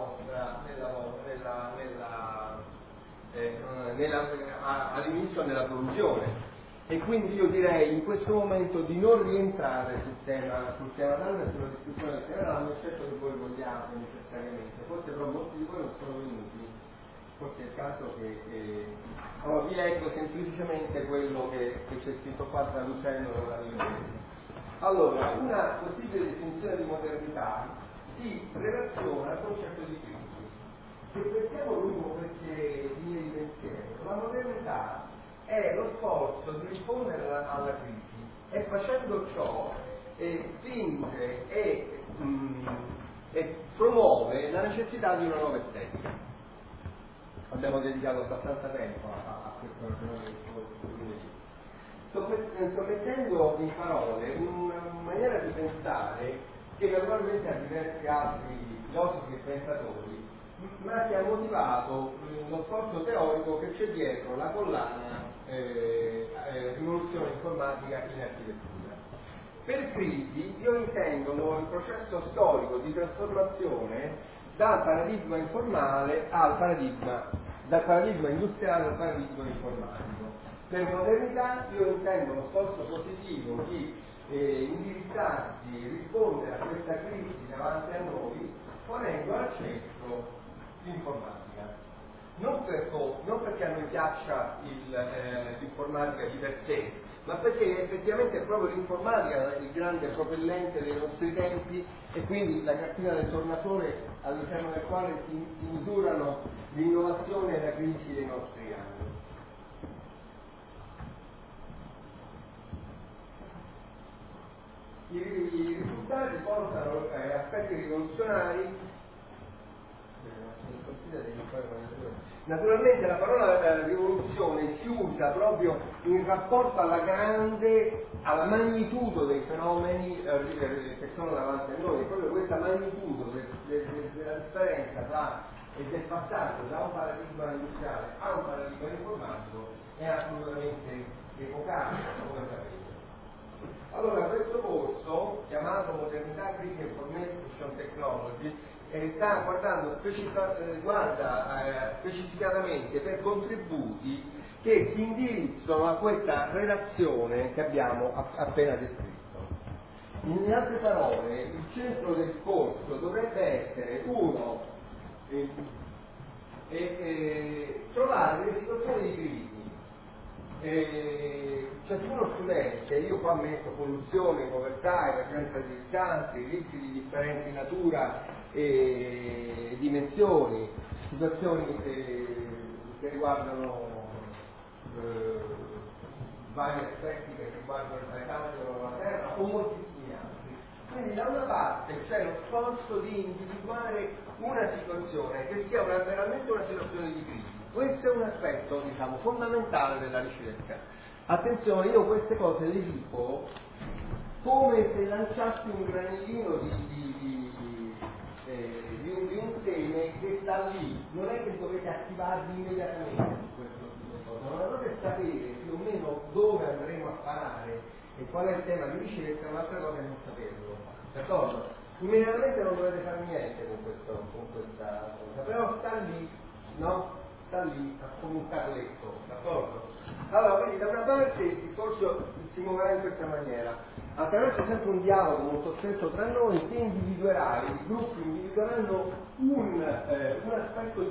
A: all'inizio nella produzione, e quindi io direi in questo momento di non rientrare sul tema d'anno e sulla discussione del tema d'anno, eccetto che voi vogliate necessariamente, forse però molti di voi non sono venuti, forse è il caso che allora, vi leggo semplicemente quello che c'è scritto qua traducendolo dall'inglese. Allora, una possibile definizione di modernità si relaziona al concetto di crisi. Se pensiamo lungo queste linee di pensiero, la modernità è lo sforzo di rispondere alla crisi e facendo ciò spinge e promuove la necessità di una nuova estetica. Abbiamo dedicato abbastanza tempo a questo ragionamento. Sto mettendo in parole una maniera di pensare che naturalmente ha diversi altri filosofi e pensatori, ma che ha motivato lo sforzo teorico che c'è dietro la collana rivoluzione informatica in architettura. Per crisi io intendo il processo storico di trasformazione dal paradigma informale dal paradigma industriale al paradigma informatico. Per modernità io intendo lo sforzo positivo di indirizzarsi, rispondere a questa crisi davanti a noi, ponendo al centro l'informatica. Non perché a noi piaccia l'informatica di per sé, ma perché effettivamente è proprio l'informatica il grande propellente dei nostri tempi e quindi la cartina del tornasole all'interno del quale si misurano l'innovazione e la crisi dei nostri anni. I risultati portano aspetti rivoluzionari Naturalmente la parola rivoluzione si usa proprio in rapporto alla magnitudo dei fenomeni che sono davanti a noi, proprio questa magnitudo della differenza del passaggio da un paradigma industriale a un paradigma informatico è assolutamente epocale, come sapete. Allora questo corso, chiamato Modernità Critical Information Technology, sta guarda specificatamente per contributi che si indirizzano a questa relazione che abbiamo appena descritto. In altre parole, il centro del corso dovrebbe essere trovare delle situazioni di crisi. Ciascuno studente, io qua ho messo polluzione, povertà, emergenza di distanze, rischi di differenti natura e dimensioni, situazioni che riguardano vari aspetti che riguardano il paesaggio, la terra o moltissimi altri. Quindi da una parte c'è lo sforzo di individuare una situazione che sia veramente una situazione di crisi. Questo è un aspetto, diciamo, fondamentale della ricerca. Attenzione, io queste cose le dico come se lanciassi un granellino di un seme che sta lì. Non è che dovete attivarvi immediatamente su questo tipo di cose, ma una cosa è sapere più o meno dove andremo a parare e qual è il tema di ricerca, un'altra cosa è non saperlo. D'accordo? Immediatamente non dovete fare niente con questa cosa, però sta lì, no? Sta lì come un carletto, d'accordo? Allora, quindi da una parte il discorso si muoverà in questa maniera, attraverso sempre un dialogo molto stretto tra noi che individuerà, i gruppi individueranno un aspetto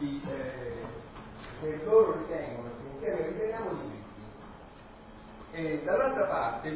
A: che loro ritengono, che insieme riteniamo di crisi. E dall'altra parte,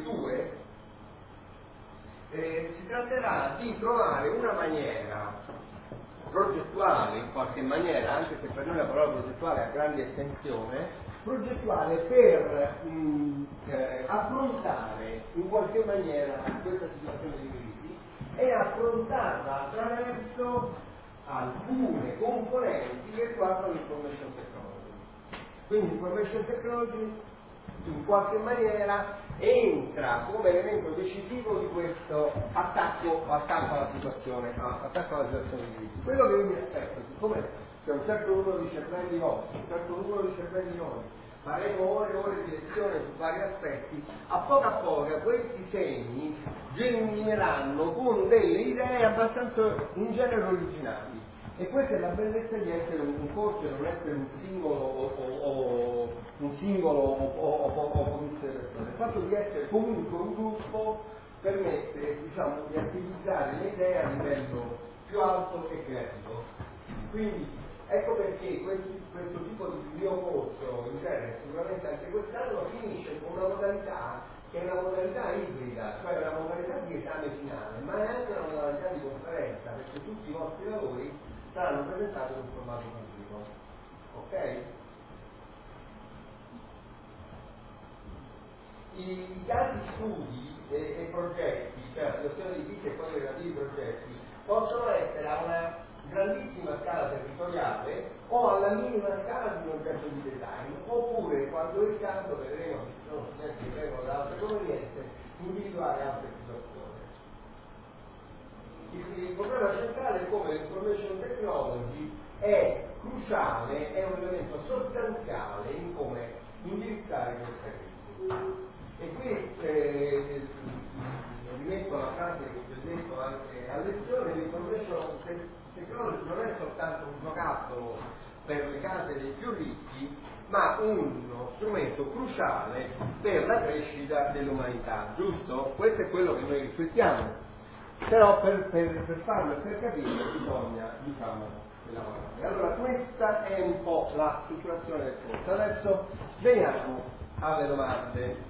A: si tratterà di trovare una maniera progettuale, in qualche maniera, anche se per noi la parola progettuale ha grande estensione, progettuale per affrontare in qualche maniera questa situazione di crisi e affrontarla attraverso alcune componenti che riguardano l'information technology. Quindi l'information technology in qualche maniera entra come elemento decisivo di questo attacco alla situazione di crisi. Quello che io mi aspetto, siccome c'è un certo numero di cervelli vostri, un certo numero di cervelli noi, faremo ore e ore di lezione su vari aspetti, a poco questi segni germineranno con delle idee abbastanza in genere originali. E questa è la bellezza di essere un corso e non essere un singolo o pochissime persone. Il fatto di essere comunque un gruppo permette, diciamo, di attivizzare le idee a livello più alto e creativo. Quindi ecco perché questo tipo di mio corso, in genere, sicuramente anche quest'anno, finisce con una modalità che è una modalità ibrida, cioè una modalità di esame finale, ma è anche una modalità di conferenza, perché tutti i vostri lavori saranno presentati in formato pubblico. Ok? I casi studi e progetti, cioè l'adozione di crisi e poi i relativi progetti, possono essere a una grandissima scala territoriale o alla minima scala di un oggetto di design, oppure, quando è il caso, vedremo se ci sono studenti che vengono da altre provenienze, individuare altre situazioni. Il problema centrale è come l'information technology è cruciale, è un elemento sostanziale in come indirizzare questa crisi. E qui rimetto la frase che vi ho detto anche a lezione: l'information technology non è soltanto un giocattolo per le case dei più ricchi, ma uno strumento cruciale per la crescita dell'umanità, giusto? Questo è quello che noi riflettiamo. Però per farlo e per capirlo bisogna, diciamo, lavorare. Allora questa è un po' la strutturazione del corso. Adesso veniamo alle domande.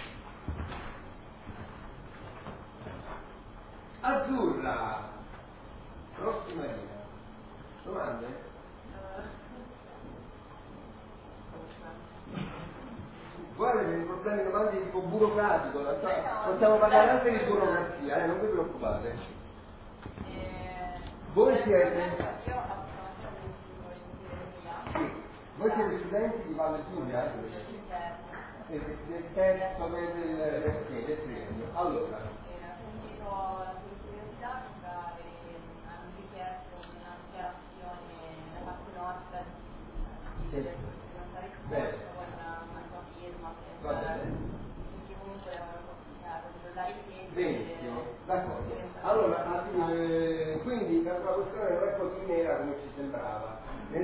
A: Azzurra, prossima linea. Domande? Guarda che i problemi domande di tipo burocratico, possiamo parlare anche di burocrazia, non vi preoccupate. Voi siete? Voi siete studenti di Valle Giulia? Del terzo del triennio. Allora.
C: La università hanno richiesto una dichiarazione da parte nostra di presentare il corso con una sua firma perché comunque controllare i tempi.
A: Benissimo, d'accordo. Allora, quindi la questione non è così nera come ci sembrava.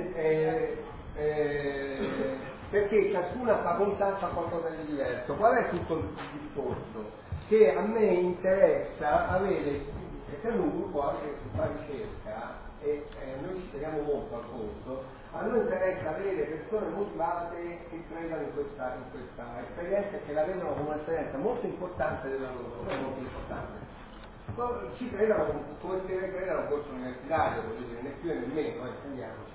A: Perché ciascuna facoltà fa qualcosa di diverso. Qual è tutto il discorso? Che a me interessa avere, essendo un gruppo anche che fa ricerca e noi ci teniamo molto al corso, a noi interessa avere persone motivate che credano in questa esperienza e che la vedono come un'esperienza molto importante della loro vita, molto importante. Ci credano come si deve credere a un corso universitario, voglio dire, né più né meno, intendiamoci.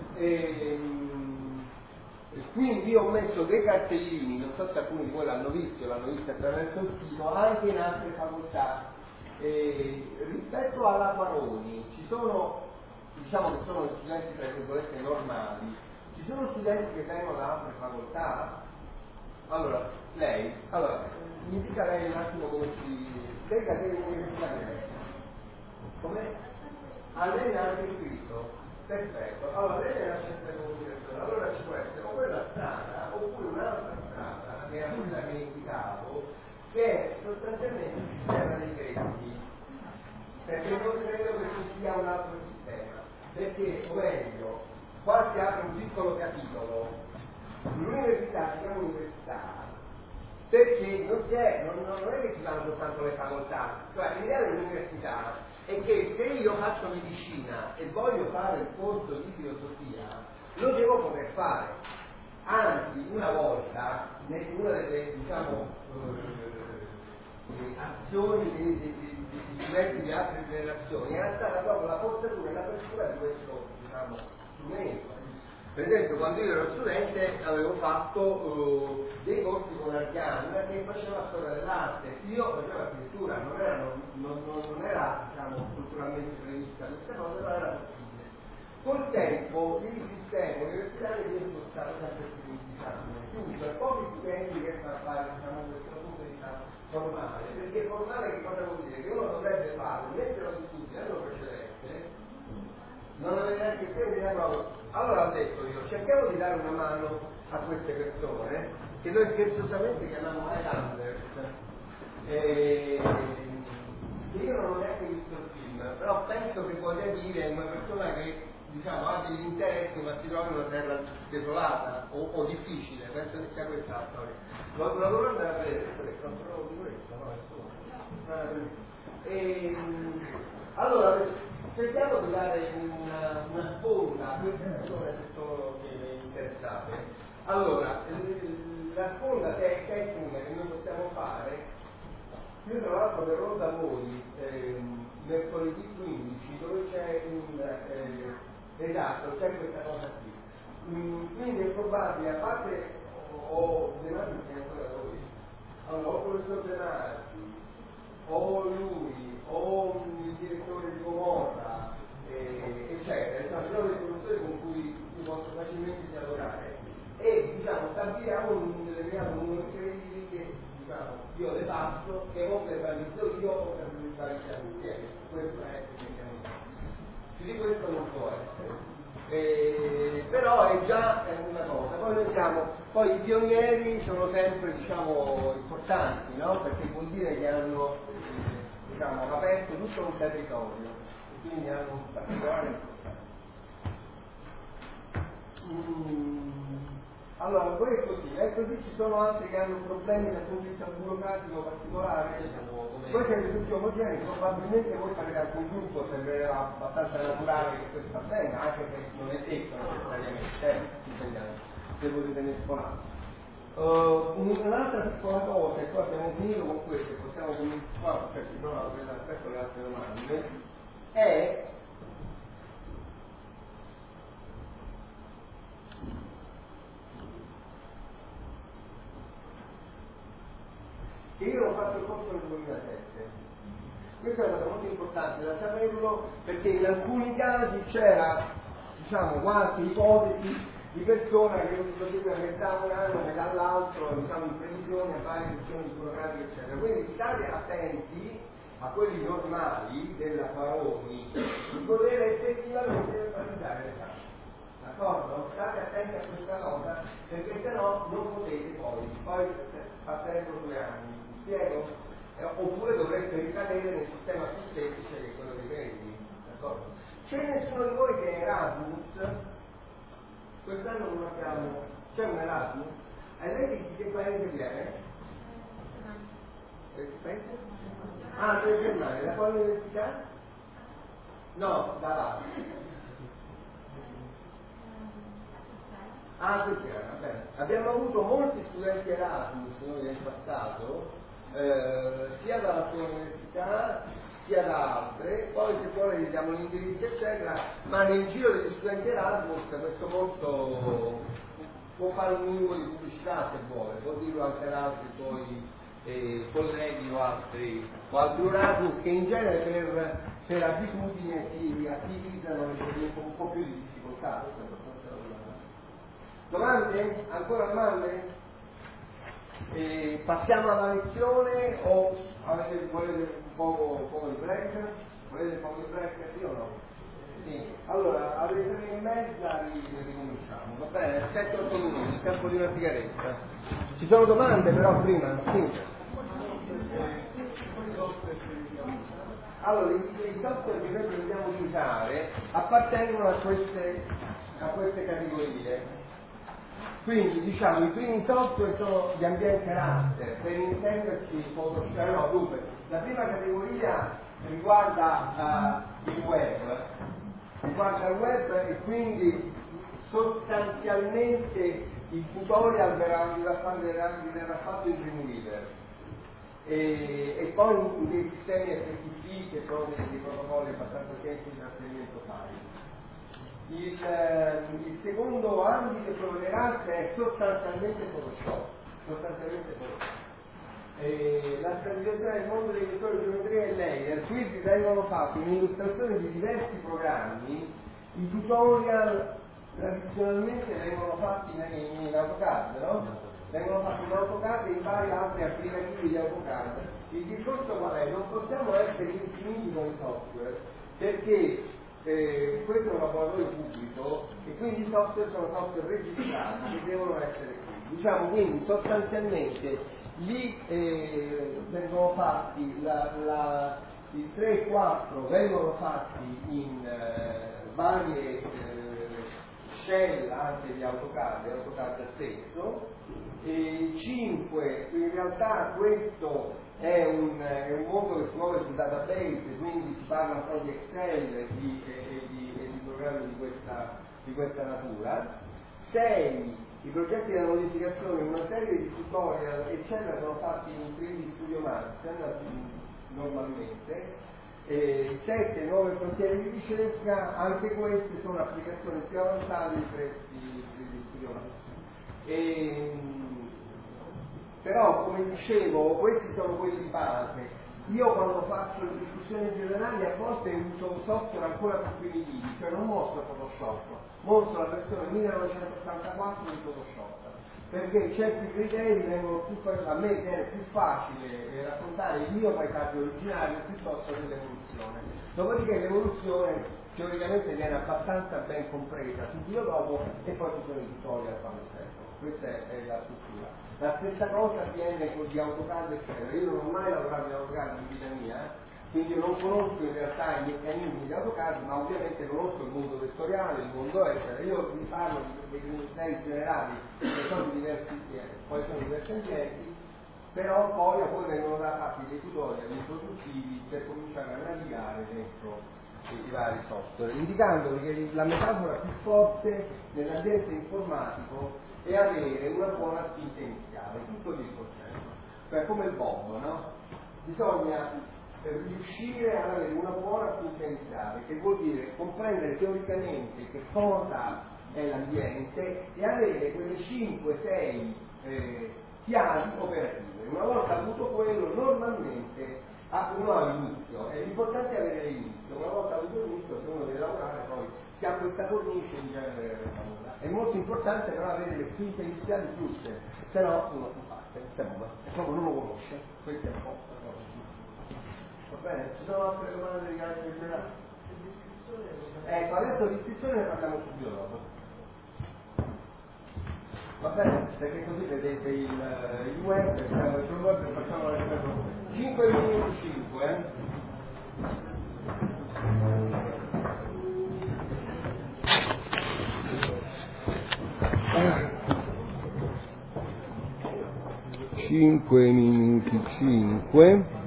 A: Quindi io ho messo dei cartellini, non so se alcuni di voi l'hanno visto attraverso il sito, anche in altre facoltà. Rispetto alla Maroni ci sono, diciamo che sono studenti tra virgolette normali, ci sono studenti che vengono da altre facoltà. Allora, mi dica lei un attimo come lei da che università è? Come? Lei ne ha anche scritto? Perfetto, allora lei è una scelta comunicazione, allora ci può essere o quella strada oppure un'altra strada che è quella che indicavo, che è sostanzialmente il sistema dei crediti, perché non credo che ci sia un altro sistema, perché o meglio qua si apre un piccolo capitolo. L'università si chiama università perché non è che ci danno soltanto le facoltà, cioè l'idea dell'università è che se io faccio medicina e voglio fare il corso di filosofia lo devo poter fare, anzi una volta una delle azioni dei studenti di altre generazioni era stata proprio la forzatura e l'apertura di questo strumento. Per esempio, quando io ero studente avevo fatto dei corsi con Argan che faceva storia dell'arte, io facevo architettura, non era culturalmente prevista questa cosa, ma era possibile. Col tempo il sistema universitario si è spostato sempre più, più per pochi studenti riescono a fare questo punto di vista formale, perché formale che cosa vuol dire? Che uno dovrebbe fare, mentre lo studi l'anno precedente, non aveva neanche più idea proprio. Allora ho detto io, cerchiamo di dare una mano a queste persone che noi scherzosamente chiamiamo Highlander. Io non ho neanche visto il film, però penso che voglia dire una persona che ha degli interessi ma si trova in una terra desolata o difficile, penso che sia questa la storia. Lo dovrò andare a vedere, questo che controllo di questo, allora cerchiamo di dare una sponda a queste persone che sono interessate. Allora, la sponda tecnica che noi possiamo fare, io tra l'altro verrò da voi mercoledì 15 dove c'è c'è questa cosa qui. Quindi è probabile, a parte ho dei mani ancora da voi, allora o il professor De Marchi, o lui, o il direttore di Gomorra, eccetera, sono dei professori con cui io posso facilmente dialogare e stabiliamo un determinato numero di crediti che io le passo e o verbalizzo io o verbalizziamo insieme. Questo è tecnicamente. Più di questo non può essere. Però è già una cosa. Poi i pionieri sono sempre importanti, no? Perché vuol dire che hanno aperto tutto un territorio e quindi hanno un particolare importanza. Allora, poi è così, ci sono altri che hanno problemi dal punto di vista burocratico particolare. Voi siete tutti omogenei, probabilmente voi farete anche un gruppo, sembrerà abbastanza naturale che questo avvenga, anche se non è detto necessariamente, se volete mescolare. Un'altra piccola cosa, e poi abbiamo finito con questo, possiamo cominciare, perché no, aspetto le altre domande, è che io ho fatto il corso nel 2007. Questa è una cosa molto importante da saperlo, perché in alcuni casi c'era qualche ipotesi di persona che lo segue a metà un anno, metà l'altro, diciamo in previsione a varie sezioni di programmi, eccetera. Quindi state attenti a quelli normali della Faroni di poter effettivamente realizzare le case. D'accordo? State attenti a questa cosa, perché sennò non potete poi passerebbero 2 anni. Mi spiego? Oppure dovreste ricadere nel sistema più semplice che è quello dei crediti. D'accordo? C'è nessuno di voi che è Erasmus? Quest'anno non abbiamo. C'è un Erasmus? E lei di che paese viene? Che paese? Ah, della Germania, da quale università? No, da là. Ah, Cristiana, bene. Abbiamo avuto molti studenti Erasmus noi nel passato, sia dalla sua università sia da altre, poi se vuole gli diamo l'indirizzo eccetera, ma nel giro degli studenti Erasmus questo posto può fare un minimo di pubblicità se vuole, può dirlo anche ad altri suoi colleghi o altri Erasmus che in genere per abitudine si attivizzano un po' più di difficoltà. Domande? Ancora domande? Passiamo alla lezione o volete un po' di break? Volete un po' di break? Sì o no? Sì. Allora, alle 3:30 ricominciamo, va bene? 7-8 minuti, il tempo di una sigaretta. Ci sono domande però prima? Sì. Allora, i software che noi prendiamo di usare appartengono a queste categorie. Quindi diciamo i primi software sono gli ambienti raster, per intenderci Photoshop. Dunque, la prima categoria riguarda il web e quindi sostanzialmente il tutorial verrà fatto in Dreamweaver e poi dei sistemi FTP che sono dei protocolli abbastanza semplici di trasferimento file. Il secondo ambito che tollerante è sostanzialmente Photoshop. La stratificazione del mondo dei vettori di geometria e layer, qui vi vengono fatti un'illustrazione di diversi programmi. I tutorial tradizionalmente vengono fatti in AutoCAD, no? Vengono fatti in AutoCAD e in vari altri applicativi di AutoCAD. Il discorso qual è? Non possiamo essere infiniti con i software, perché questo è un laboratorio pubblico e quindi i software sono software registrati che devono essere qui. Diciamo quindi sostanzialmente lì vengono fatti il 3 e 4 vengono fatti in varie shell anche di AutoCAD stesso, e 5 in realtà questo è un mondo che si muove sul database, quindi si parla un po' di Excel e di programmi di questa natura. 6 i progetti della modificazione, una serie di tutorial eccetera sono fatti in 3D Studio Max normalmente. 7 nuove frontiere di ricerca, anche queste sono applicazioni più avanzate di 3D Studio Max. Però come dicevo questi sono quelli di base. Io quando faccio le discussioni generali a volte uso software ancora più primitivi, cioè non mostro Photoshop, mostro la versione 1984 di Photoshop, perché certi criteri vengono a me viene più facile raccontare il mio paesaggio originario piuttosto che l'evoluzione. Dopodiché l'evoluzione teoricamente viene abbastanza ben compresa subito dopo e poi ci sono i tutorial quando servono. Questa è la struttura. La stessa cosa avviene con gli AutoCAD eccetera. Io non ho mai lavorato in AutoCAD in vita mia, quindi non conosco in realtà i meccanismi di AutoCAD, ma ovviamente conosco il mondo vettoriale, il mondo eccetera. Io vi parlo dei criteri generali che sono diversi, poi sono diversi ambienti, però poi vengono fatti dei tutorial introduttivi per cominciare a navigare dentro i vari software, indicandovi che la metafora più forte nell'ambiente informatico è avere una buona spinta iniziale, tutto lì il concetto, cioè come il bombo, no? Bisogna riuscire ad avere una buona spinta iniziale, che vuol dire comprendere teoricamente che cosa è l'ambiente e avere quelle 5-6 chiavi operative. Una volta avuto quello, normalmente uno ha l'inizio, e l'importante è avere l'inizio. Una volta avuto l'inizio, se uno deve lavorare, poi si ha questa cornice in genere. È molto importante però avere le quinte iniziali giuste, se no uno non parte, e proprio non lo conosce. Questo è un po'. Va bene? Ci sono altre domande di carattere generale? Ecco, adesso l'iscrizione ne parliamo subito dopo. Va bene? Perché così vedete il web, sul web facciamo la ripresa. 5 minuti 5, 5 minuti 5.